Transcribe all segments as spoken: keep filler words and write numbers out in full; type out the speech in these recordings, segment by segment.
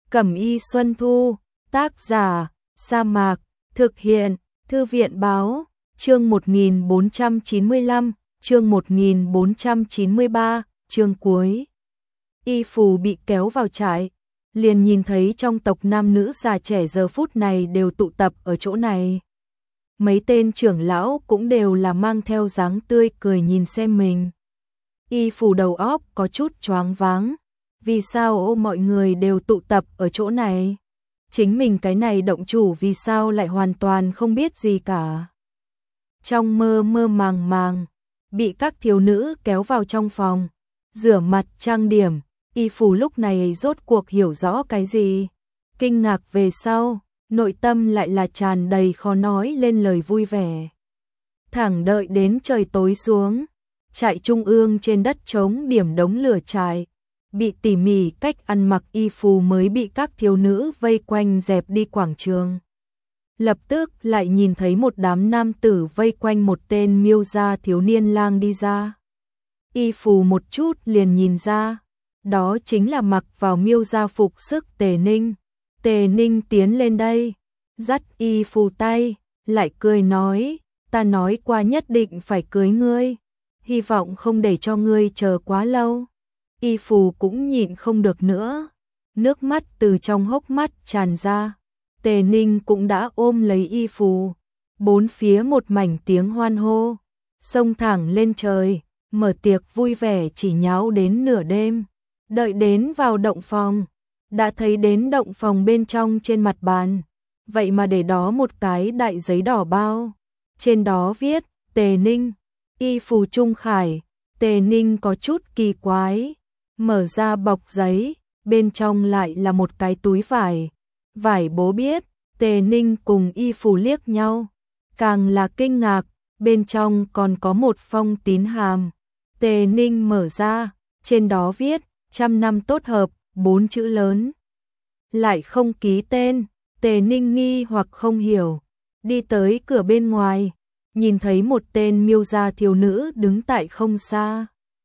Cẩm y Xuân Thu, tác giả, Sa Mạc, thực hiện, Thư viện báo, chương một nghìn bốn trăm chín mươi lăm, chương một nghìn bốn trăm chín mươi ba, chương cuối. Y Phù bị kéo vào trại, liền nhìn thấy trong tộc nam nữ già trẻ giờ phút này đều tụ tập ở chỗ này. Mấy tên trưởng lão cũng đều là mang theo dáng tươi cười nhìn xem mình. Y Phù đầu óc có chút choáng váng. Vì sao ô mọi người đều tụ tập ở chỗ này? Chính mình cái này động chủ vì sao lại hoàn toàn không biết gì cả? Trong mơ mơ màng màng, bị các thiếu nữ kéo vào trong phòng, rửa mặt trang điểm, Y Phù lúc này rốt cuộc hiểu rõ cái gì? Kinh ngạc về sau, nội tâm lại là tràn đầy khó nói lên lời vui vẻ. Thẳng đợi đến trời tối xuống, trại trung ương trên đất trống điểm đống lửa trại, bị tỉ mỉ cách ăn mặc Y Phù mới bị các thiếu nữ vây quanh dẹp đi quảng trường. Lập tức lại nhìn thấy một đám nam tử vây quanh một tên Miêu gia thiếu niên lang đi ra. Y Phù một chút liền nhìn ra, đó chính là mặc vào Miêu gia phục sức Tề Ninh. Tề Ninh tiến lên đây, dắt Y Phù tay, lại cười nói, ta nói qua nhất định phải cưới ngươi, hy vọng không để cho ngươi chờ quá lâu. Y Phù cũng nhịn không được nữa, nước mắt từ trong hốc mắt tràn ra. Tề Ninh cũng đã ôm lấy Y Phù, bốn phía một mảnh tiếng hoan hô, xông thẳng lên trời, mở tiệc vui vẻ chỉ nháo đến nửa đêm. Đợi đến vào động phòng, đã thấy đến động phòng bên trong trên mặt bàn, vậy mà để đó một cái đại giấy đỏ bao, trên đó viết Tề Ninh, Y Phù Trung Khải. Tề Ninh có chút kỳ quái, mở ra bọc giấy, bên trong lại là một cái túi vải, vải bố biết. Tề Ninh cùng Y Phù liếc nhau, càng là kinh ngạc, bên trong còn có một phong tín hàm. Tề Ninh mở ra, trên đó viết trăm năm tốt hợp, bốn chữ lớn, lại không ký tên. Tề Ninh nghi hoặc không hiểu, đi tới cửa bên ngoài, nhìn thấy một tên Miêu gia thiếu nữ đứng tại không xa,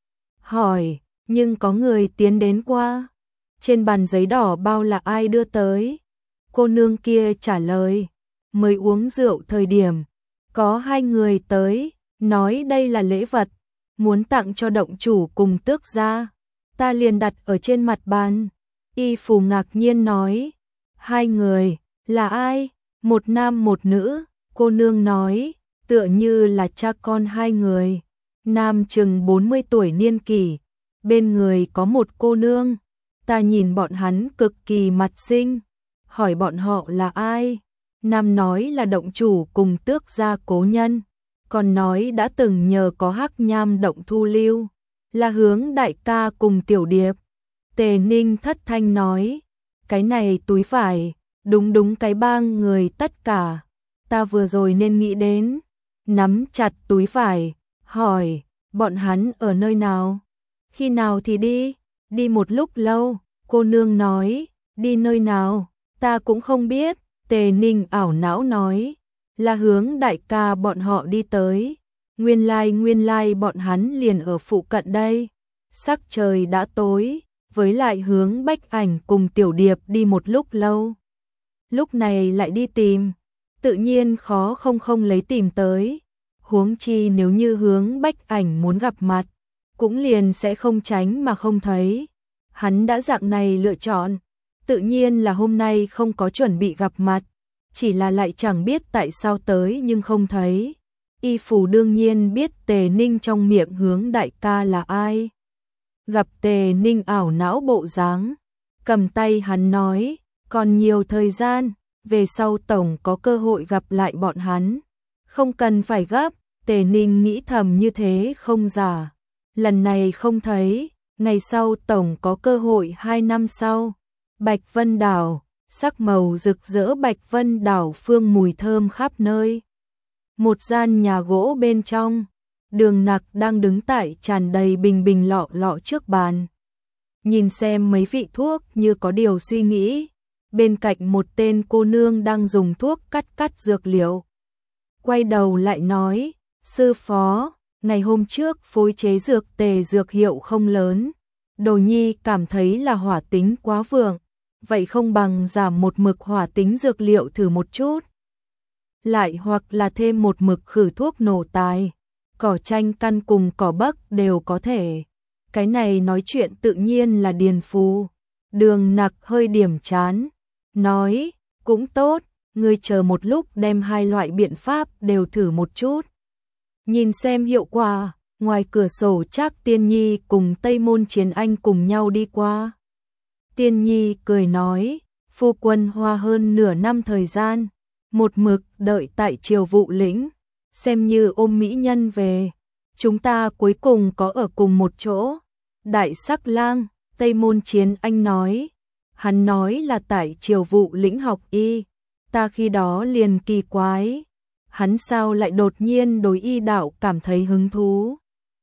hỏi, nhưng có người tiến đến qua, trên bàn giấy đỏ bao là ai đưa tới? Cô nương kia trả lời, mới uống rượu thời điểm, có hai người tới, nói đây là lễ vật, muốn tặng cho động chủ cùng tước gia, ta liền đặt ở trên mặt bàn. Y Phù ngạc nhiên nói, hai người, là ai? Một nam một nữ. Cô nương nói, tựa như là cha con hai người, nam chừng bốn mươi tuổi niên kỷ, bên người có một cô nương, ta nhìn bọn hắn cực kỳ mặt xinh, hỏi bọn họ là ai? Nam nói là động chủ cùng tước gia cố nhân, còn nói đã từng nhờ có Hắc Nham động thu lưu, là Hướng đại ca cùng Tiểu Điệp. Tề Ninh thất thanh nói, cái này túi vải, đúng đúng cái bang người tất cả, ta vừa rồi nên nghĩ đến. Nắm chặt túi vải, hỏi, bọn hắn ở nơi nào? Khi nào thì đi? Đi một lúc lâu. Cô nương nói, đi nơi nào? Ta cũng không biết. Tề Ninh ảo não nói, là Hướng đại ca bọn họ đi tới. Nguyên lai nguyên lai bọn hắn liền ở phụ cận đây. Sắc trời đã tối, với lại Hướng Bách Ảnh cùng Tiểu Điệp đi một lúc lâu, lúc này lại đi tìm, tự nhiên khó không không lấy tìm tới. Huống chi nếu như Hướng Bách Ảnh muốn gặp mặt, cũng liền sẽ không tránh mà không thấy. Hắn đã dạng này lựa chọn, tự nhiên là hôm nay không có chuẩn bị gặp mặt, chỉ là lại chẳng biết tại sao tới nhưng không thấy. Y Phù đương nhiên biết Tề Ninh trong miệng Hướng đại ca là ai. Gặp Tề Ninh ảo não bộ dáng, cầm tay hắn nói, còn nhiều thời gian, về sau tổng có cơ hội gặp lại bọn hắn, không cần phải gấp. Tề Ninh nghĩ thầm như thế không giả, lần này không thấy, ngày sau tổng có cơ hội. Hai năm sau, Bạch Vân Đảo, sắc màu rực rỡ Bạch Vân Đảo phương mùi thơm khắp nơi. Một gian nhà gỗ bên trong, Đường Nặc đang đứng tại tràn đầy bình bình lọ lọ trước bàn, nhìn xem mấy vị thuốc như có điều suy nghĩ. Bên cạnh một tên cô nương đang dùng thuốc cắt cắt dược liệu, quay đầu lại nói, sư phó, ngày hôm trước phối chế dược tề dược hiệu không lớn, Đồ Nhi cảm thấy là hỏa tính quá vượng, vậy không bằng giảm một mực hỏa tính dược liệu thử một chút. Lại hoặc là thêm một mực khử thuốc nổ tài, cỏ chanh căn cùng cỏ bắc đều có thể. Cái này nói chuyện tự nhiên là Điền Phù. Đường Nặc hơi điểm chán, nói, cũng tốt, ngươi chờ một lúc đem hai loại biện pháp đều thử một chút. Nhìn xem hiệu quả. Ngoài cửa sổ Trác Tiên Nhi cùng Tây Môn Chiến Anh cùng nhau đi qua. Tiên Nhi cười nói, phu quân hoa hơn nửa năm thời gian, một mực đợi tại Triều Vụ Lĩnh, xem như ôm mỹ nhân về. Chúng ta cuối cùng có ở cùng một chỗ. Đại Sắc Lang, Tây Môn Chiến Anh nói, hắn nói là tại Triều Vụ Lĩnh học y, ta khi đó liền kỳ quái, hắn sao lại đột nhiên đối y đạo cảm thấy hứng thú.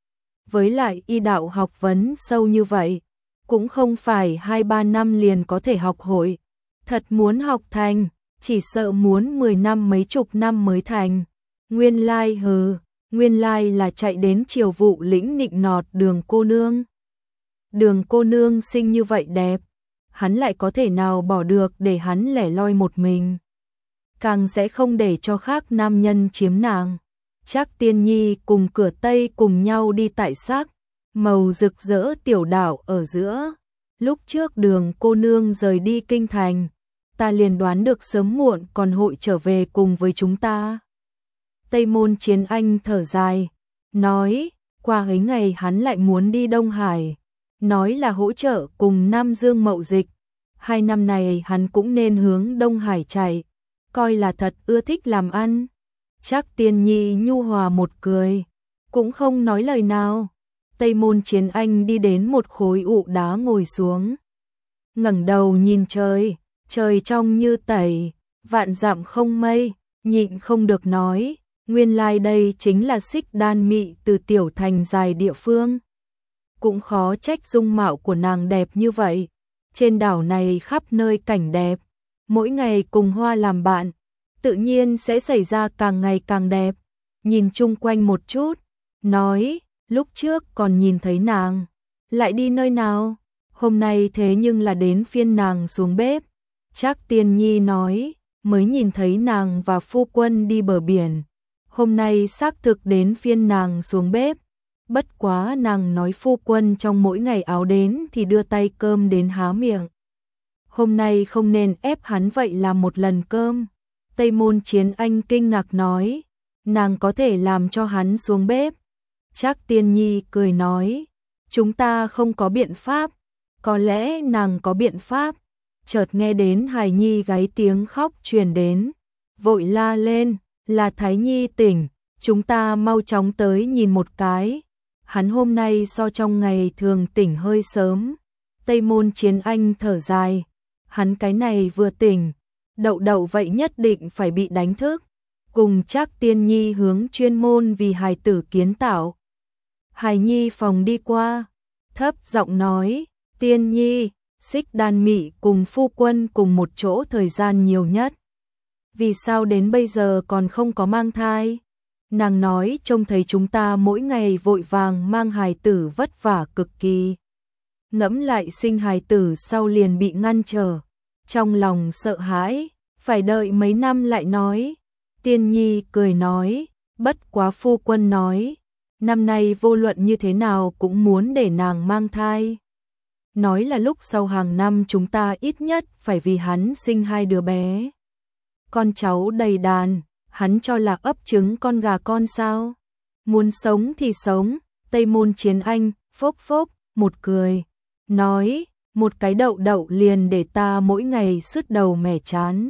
Với lại y đạo học vấn sâu như vậy, cũng không phải hai ba năm liền có thể học hội. Thật muốn học thành, chỉ sợ muốn mười năm mấy chục năm mới thành. Nguyên lai hừ, nguyên lai là chạy đến Triều Vụ Lĩnh nịnh nọt Đường cô nương. Đường cô nương xinh như vậy đẹp, hắn lại có thể nào bỏ được để hắn lẻ loi một mình. Càng sẽ không để cho khác nam nhân chiếm nàng. Trác Tiên Nhi cùng Cửa Tây cùng nhau đi tại sắc màu rực rỡ tiểu đảo ở giữa. Lúc trước Đường cô nương rời đi kinh thành, ta liền đoán được sớm muộn còn hội trở về cùng với chúng ta. Tây Môn Chiến Anh thở dài, nói, qua ấy ngày hắn lại muốn đi Đông Hải, nói là hỗ trợ cùng Nam Dương mậu dịch. Hai năm này hắn cũng nên hướng Đông Hải chạy, coi là thật ưa thích làm ăn. Trác Tiên Nhi nhu hòa một cười, cũng không nói lời nào. Tây Môn Chiến Anh đi đến một khối ụ đá ngồi xuống, ngẩng đầu nhìn trời, trời trong như tẩy, vạn dặm không mây, nhịn không được nói, nguyên lai đây chính là Xích Đan Mị từ tiểu thành dài địa phương. Cũng khó trách dung mạo của nàng đẹp như vậy. Trên đảo này khắp nơi cảnh đẹp, mỗi ngày cùng hoa làm bạn, tự nhiên sẽ xảy ra càng ngày càng đẹp. Nhìn chung quanh một chút, nói, lúc trước còn nhìn thấy nàng, lại đi nơi nào? Hôm nay thế nhưng là đến phiên nàng xuống bếp. Trác Tiên Nhi nói, mới nhìn thấy nàng và phu quân đi bờ biển. Hôm nay xác thực đến phiên nàng xuống bếp. Bất quá nàng nói phu quân trong mỗi ngày áo đến thì đưa tay cơm đến há miệng. Hôm nay không nên ép hắn vậy làm một lần cơm. Tây Môn Chiến Anh kinh ngạc nói, nàng có thể làm cho hắn xuống bếp. Trác Tiên Nhi cười nói, chúng ta không có biện pháp, có lẽ nàng có biện pháp. Chợt nghe đến hài nhi gáy tiếng khóc truyền đến, vội la lên, là Thái Nhi tỉnh, chúng ta mau chóng tới nhìn một cái. Hắn hôm nay so trong ngày thường tỉnh hơi sớm. Tây Môn Chiến Anh thở dài, hắn cái này vừa tỉnh, đậu đậu vậy nhất định phải bị đánh thức. Cùng Trác Tiên Nhi hướng chuyên môn vì hài tử kiến tạo hài nhi phòng đi qua, thấp giọng nói, Tiên Nhi, Xích Đan Mị cùng phu quân cùng một chỗ thời gian nhiều nhất, vì sao đến bây giờ còn không có mang thai? Nàng nói trông thấy chúng ta mỗi ngày vội vàng mang hài tử vất vả cực kỳ. Ngẫm lại sinh hài tử sau liền bị ngăn trở, trong lòng sợ hãi, phải đợi mấy năm lại nói. Tiên Nhi cười nói, bất quá phu quân nói, năm nay vô luận như thế nào cũng muốn để nàng mang thai. Nói là lúc sau hàng năm chúng ta ít nhất phải vì hắn sinh hai đứa bé. Con cháu đầy đàn, hắn cho là ấp trứng con gà con sao? Muốn sống thì sống. Tây Môn Chiến Anh phốc phốc một cười, nói, một cái đậu đậu liền để ta mỗi ngày sứt đầu mẻ chán.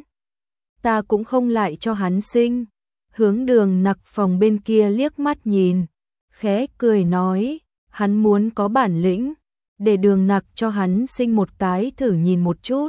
Ta cũng không lại cho hắn sinh. Hướng Đường Nặc phòng bên kia liếc mắt nhìn, khẽ cười nói, hắn muốn có bản lĩnh, để Đường Nặc cho hắn sinh một cái thử nhìn một chút.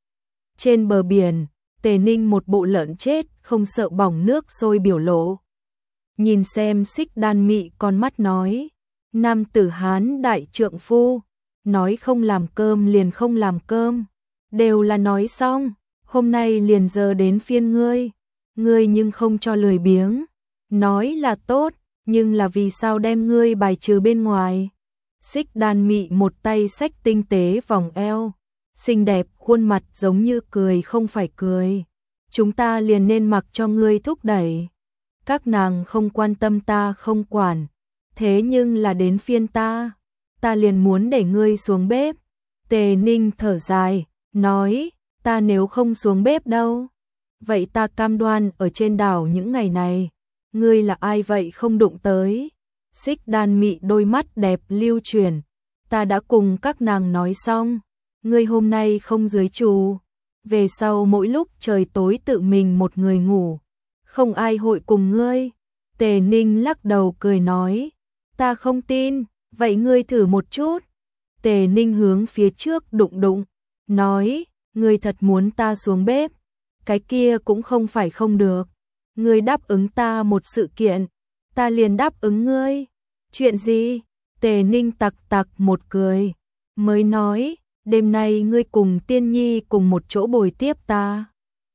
Trên bờ biển, Tề Ninh một bộ lợn chết không sợ bỏng nước sôi biểu lộ. Nhìn xem Xích Đan Mị con mắt nói, nam tử Hán đại trượng phu, nói không làm cơm liền không làm cơm, đều là nói xong, hôm nay liền giờ đến phiên ngươi, ngươi nhưng không cho lười biếng, nói là tốt, nhưng là vì sao đem ngươi bài trừ bên ngoài. Xích Đan Mị một tay xách tinh tế vòng eo, xinh đẹp, khuôn mặt giống như cười không phải cười. Chúng ta liền nên mặc cho ngươi thúc đẩy. Các nàng không quan tâm ta không quản, thế nhưng là đến phiên ta, ta liền muốn để ngươi xuống bếp. Tề Ninh thở dài, nói, ta nếu không xuống bếp đâu, vậy ta cam đoan ở trên đảo những ngày này, ngươi là ai vậy không đụng tới. Xích Đan Mị đôi mắt đẹp lưu chuyển, ta đã cùng các nàng nói xong, ngươi hôm nay không dưới trù, về sau mỗi lúc trời tối tự mình một người ngủ, không ai hội cùng ngươi. Tề Ninh lắc đầu cười nói, ta không tin, vậy ngươi thử một chút. Tề Ninh hướng phía trước đụng đụng, nói, ngươi thật muốn ta xuống bếp, cái kia cũng không phải không được. Ngươi đáp ứng ta một sự kiện, ta liền đáp ứng ngươi. Chuyện gì? Tề Ninh tặc tặc một cười, mới nói, đêm nay ngươi cùng Tiên Nhi cùng một chỗ bồi tiếp ta.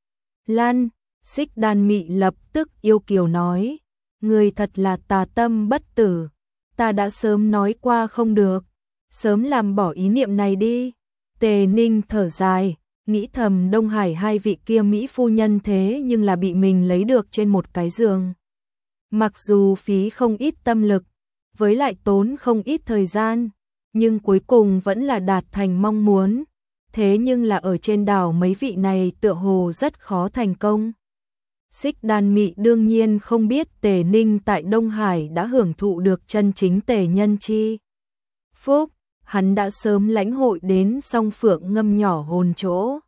Lan, Xích Đan Mị lập tức yêu kiều nói, ngươi thật là tà tâm bất tử, ta đã sớm nói qua không được, sớm làm bỏ ý niệm này đi. Tề Ninh thở dài, nghĩ thầm Đông Hải hai vị kia Mỹ phu nhân thế nhưng là bị mình lấy được trên một cái giường. Mặc dù phí không ít tâm lực, với lại tốn không ít thời gian, nhưng cuối cùng vẫn là đạt thành mong muốn. Thế nhưng là ở trên đảo mấy vị này tựa hồ rất khó thành công. Xích Đan Mị đương nhiên không biết Tề Ninh tại Đông Hải đã hưởng thụ được chân chính tề nhân chi phúc, hắn đã sớm lãnh hội đến song phượng ngâm nhỏ hồn chỗ.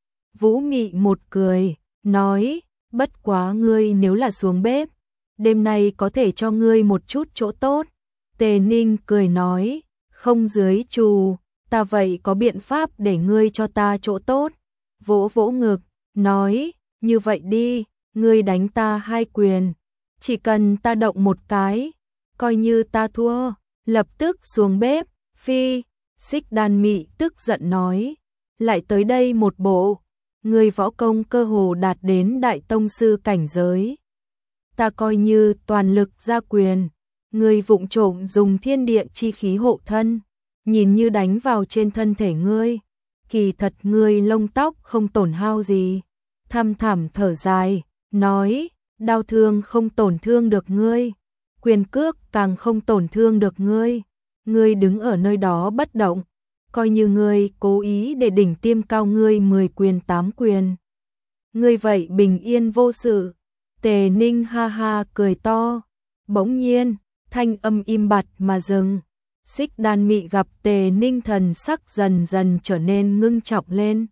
Vũ Mị một cười, nói, bất quá ngươi nếu là xuống bếp, đêm nay có thể cho ngươi một chút chỗ tốt. Tề Ninh cười nói, không dưới trù, ta vậy có biện pháp để ngươi cho ta chỗ tốt. Vỗ vỗ ngực, nói, như vậy đi, ngươi đánh ta hai quyền, chỉ cần ta động một cái, coi như ta thua, lập tức xuống bếp. Phi, Xích Đan Mị tức giận nói, lại tới đây một bộ, ngươi võ công cơ hồ đạt đến đại tông sư cảnh giới. Ta coi như toàn lực ra quyền, ngươi vụng trộm dùng thiên địa chi khí hộ thân, nhìn như đánh vào trên thân thể ngươi, kỳ thật ngươi lông tóc không tổn hao gì. Thăm thẳm thở dài, nói, đau thương không tổn thương được ngươi, quyền cước càng không tổn thương được ngươi. Ngươi đứng ở nơi đó bất động, coi như ngươi cố ý để đỉnh tiêm cao ngươi mười quyền tám quyền. Ngươi vậy bình yên vô sự. Tề Ninh ha ha cười to, bỗng nhiên, thanh âm im bặt mà dừng. Xích Đan Mị gặp Tề Ninh thần sắc dần dần trở nên ngưng trọng lên.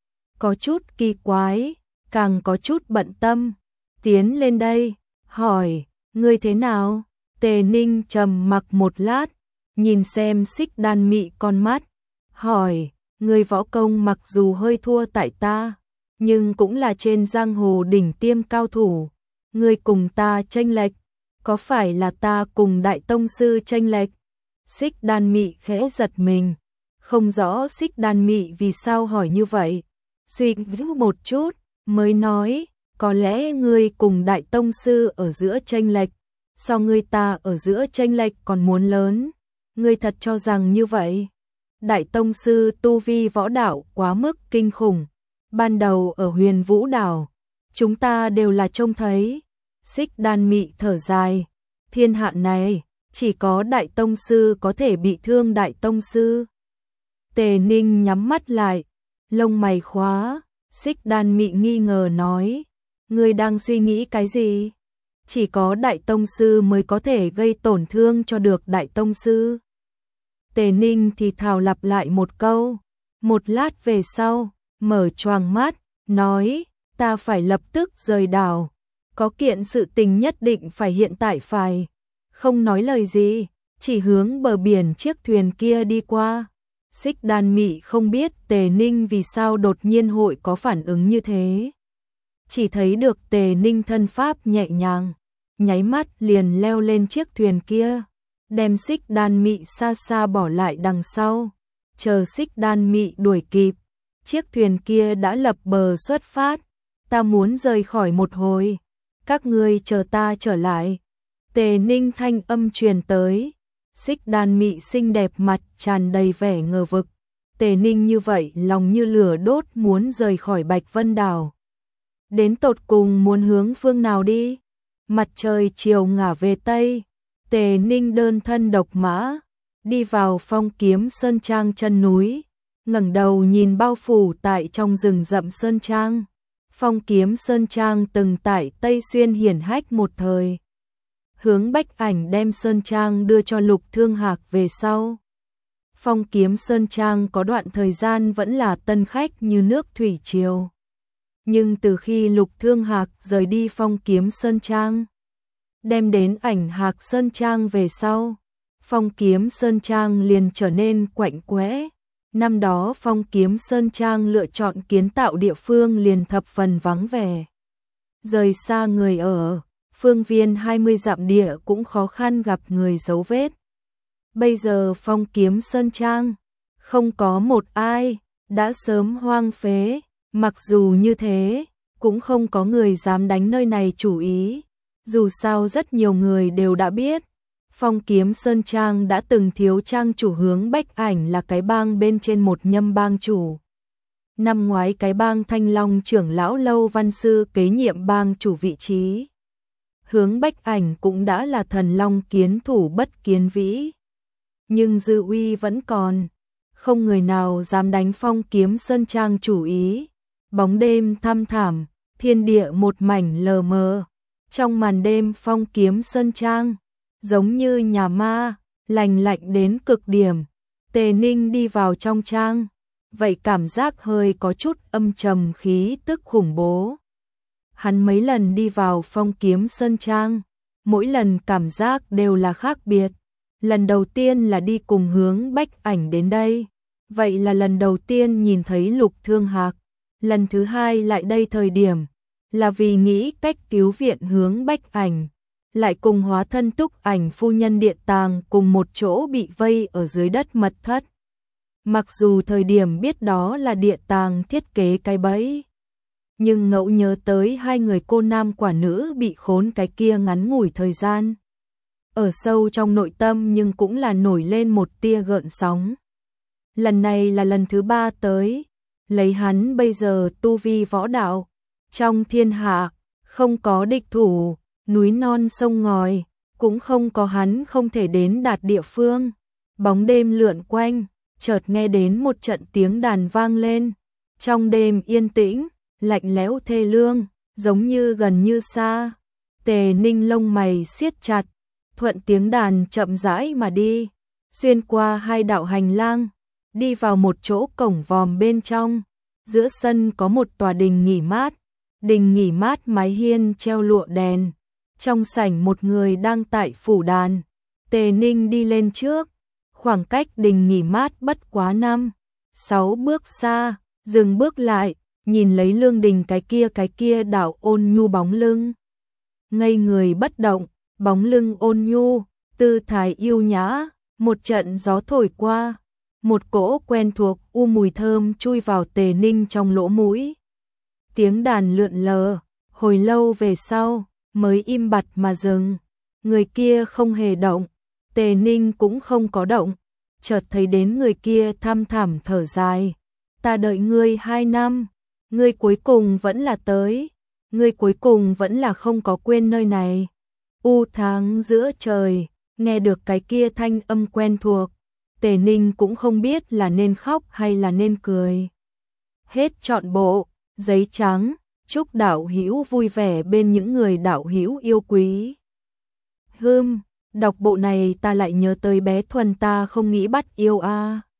Có chút kỳ quái, càng có chút bận tâm, tiến lên đây, hỏi, ngươi thế nào? Tề Ninh trầm mặc một lát, nhìn xem Xích Đan Mị con mắt, hỏi, ngươi võ công mặc dù hơi thua tại ta, nhưng cũng là trên giang hồ đỉnh tiêm cao thủ, ngươi cùng ta chênh lệch, có phải là ta cùng đại tông sư chênh lệch? Xích Đan Mị khẽ giật mình, không rõ Xích Đan Mị vì sao hỏi như vậy, suy nghĩ một chút, mới nói, có lẽ ngươi cùng đại tông sư ở giữa chênh lệch, so ngươi ta ở giữa chênh lệch còn muốn lớn. Ngươi thật cho rằng như vậy? Đại tông sư tu vi võ đạo quá mức kinh khủng, ban đầu ở Huyền Vũ đảo, chúng ta đều là trông thấy. Xích Đan Mị thở dài, thiên hạ này, chỉ có đại tông sư có thể bị thương đại tông sư. Tề Ninh nhắm mắt lại, lông mày khóa, Xích Đan Mị nghi ngờ nói, ngươi đang suy nghĩ cái gì? Chỉ có đại tông sư mới có thể gây tổn thương cho được đại tông sư. Tề Ninh thì thào lặp lại một câu, một lát về sau, mở choàng mắt, nói, ta phải lập tức rời đảo, có kiện sự tình nhất định phải hiện tại phải. Không nói lời gì, chỉ hướng bờ biển chiếc thuyền kia đi qua. Xích Đan Mị không biết Tề Ninh vì sao đột nhiên hội có phản ứng như thế. Chỉ thấy được Tề Ninh thân pháp nhẹ nhàng, nháy mắt liền leo lên chiếc thuyền kia, đem Xích Đan Mị xa xa bỏ lại đằng sau. Chờ Xích Đan Mị đuổi kịp, chiếc thuyền kia đã lập bờ xuất phát. Ta muốn rời khỏi một hồi, các ngươi chờ ta trở lại. Tề Ninh thanh âm truyền tới, Xích Đan Mị xinh đẹp mặt tràn đầy vẻ ngờ vực, Tề Ninh như vậy lòng như lửa đốt muốn rời khỏi Bạch Vân Đảo. Đến tột cùng muốn hướng phương nào đi? Mặt trời chiều ngả về Tây, Tề Ninh đơn thân độc mã, đi vào Phong Kiếm Sơn Trang chân núi, ngẩng đầu nhìn bao phủ tại trong rừng rậm Sơn Trang. Phong Kiếm Sơn Trang từng tại Tây Xuyên hiển hách một thời. Hướng Bách Ảnh đem Sơn Trang đưa cho Lục Thương Hạc về sau. Phong Kiếm Sơn Trang có đoạn thời gian vẫn là tân khách như nước thủy triều. Nhưng từ khi Lục Thương Hạc rời đi Phong Kiếm Sơn Trang, đem đến Ảnh Hạc Sơn Trang về sau, Phong Kiếm Sơn Trang liền trở nên quạnh quẽ. Năm đó Phong Kiếm Sơn Trang lựa chọn kiến tạo địa phương liền thập phần vắng vẻ. Rời xa người ở, phương viên hai mươi dặm địa cũng khó khăn gặp người dấu vết. Bây giờ Phong Kiếm Sơn Trang, không có một ai, đã sớm hoang phế, mặc dù như thế, cũng không có người dám đánh nơi này chủ ý. Dù sao rất nhiều người đều đã biết, Phong Kiếm Sơn Trang đã từng thiếu trang chủ Hướng Bách Ảnh là cái bang bên trên một nhâm bang chủ. Năm ngoái cái bang Thanh Long trưởng lão Lâu Văn Sư kế nhiệm bang chủ vị trí. Hướng Bách Ảnh cũng đã là thần long kiến thủ bất kiến vĩ. Nhưng dư uy vẫn còn, không người nào dám đánh Phong Kiếm Sơn Trang chủ ý. Bóng đêm thăm thẳm, thiên địa một mảnh lờ mờ. Trong màn đêm Phong Kiếm Sơn Trang, giống như nhà ma, lạnh lạnh đến cực điểm. Tề Ninh đi vào trong trang, vậy cảm giác hơi có chút âm trầm khí tức khủng bố. Hắn mấy lần đi vào Phong Kiếm Sơn Trang, mỗi lần cảm giác đều là khác biệt. Lần đầu tiên là đi cùng Hướng Bách Ảnh đến đây, vậy là lần đầu tiên nhìn thấy Lục Thương Hạc. Lần thứ hai lại đây thời điểm, là vì nghĩ cách cứu viện Hướng Bách Ảnh, lại cùng hóa thân Túc Ảnh phu nhân điện tàng cùng một chỗ bị vây ở dưới đất mật thất. Mặc dù thời điểm biết đó là địa tàng thiết kế cái bẫy, nhưng ngẫu nhớ tới hai người cô nam quả nữ bị khốn cái kia ngắn ngủi thời gian. Ở sâu trong nội tâm nhưng cũng là nổi lên một tia gợn sóng. Lần này là lần thứ ba tới, lấy hắn bây giờ tu vi võ đạo, trong thiên hạ, không có địch thủ, núi non sông ngòi, cũng không có hắn không thể đến đạt địa phương. Bóng đêm lượn quanh, chợt nghe đến một trận tiếng đàn vang lên. Trong đêm yên tĩnh, lạnh lẽo thê lương, giống như gần như xa. Tề Ninh lông mày siết chặt, thuận tiếng đàn chậm rãi mà đi, xuyên qua hai đạo hành lang, đi vào một chỗ cổng vòm bên trong. Giữa sân có một tòa đình nghỉ mát, đình nghỉ mát mái hiên treo lụa đèn. Trong sảnh một người đang tại phủ đàn. Tề Ninh đi lên trước, khoảng cách đình nghỉ mát bất quá năm, sáu bước xa, dừng bước lại, nhìn lấy lương đình cái kia cái kia đảo ôn nhu bóng lưng. Ngây người bất động, bóng lưng ôn nhu, tư thái yêu nhã, một trận gió thổi qua, một cỗ quen thuộc u mùi thơm chui vào Tề Ninh trong lỗ mũi. Tiếng đàn lượn lờ, hồi lâu về sau, mới im bặt mà dừng. Người kia không hề động, Tề Ninh cũng không có động, chợt thấy đến người kia thăm thẳm thở dài. Ta đợi ngươi hai năm, ngươi cuối cùng vẫn là tới, ngươi cuối cùng vẫn là không có quên nơi này. U tháng giữa trời, nghe được cái kia thanh âm quen thuộc, Tề Ninh cũng không biết là nên khóc hay là nên cười. Hết trọn bộ, giấy trắng, chúc đạo hữu vui vẻ bên những người đạo hữu yêu quý. Hừm, đọc bộ này ta lại nhớ tới bé Thuần ta không nghĩ bắt yêu a. À.